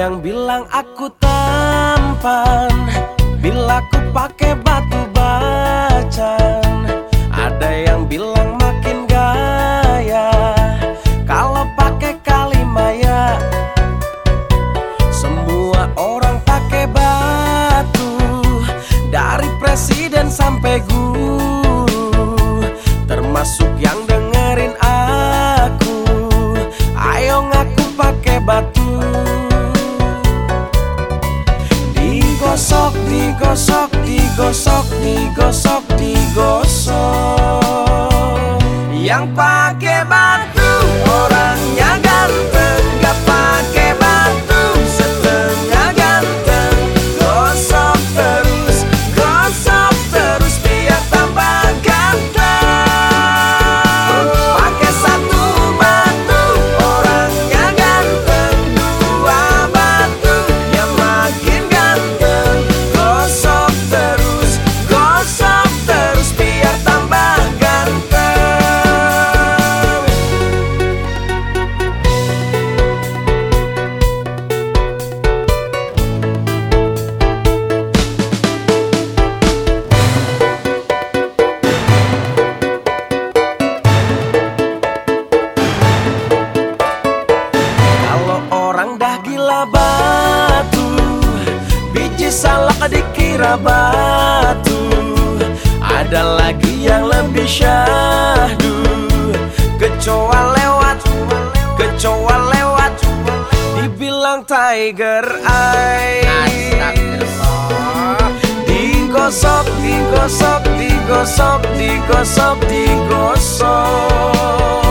yang bilang aku tampan bila ku pakai batu bacan. Ada yang bilang makin gaya kalau pakai Kalimaya. Semua orang pakai batu, dari presiden sampai guru, termasuk yang dengerin aku. Ayo ngaku pakai batu. Digosok, digosok, digosok, digosok, digosok. Yang pakai batu orangnya ganteng, gak pakai batu setengah ganteng. Gosok terus biar tambah ganteng. Pakai satu batu orangnya ganteng, dua batu yang makin ganteng. Gosok terus biar tambah ganteng. Kalau orang dah gila batu, biji salak dikira batu. Ada lagi yang lebih syahdu, kecoa lewat, dibilang tiger eye. Digosok, digosok, digosok, digosok, digosok.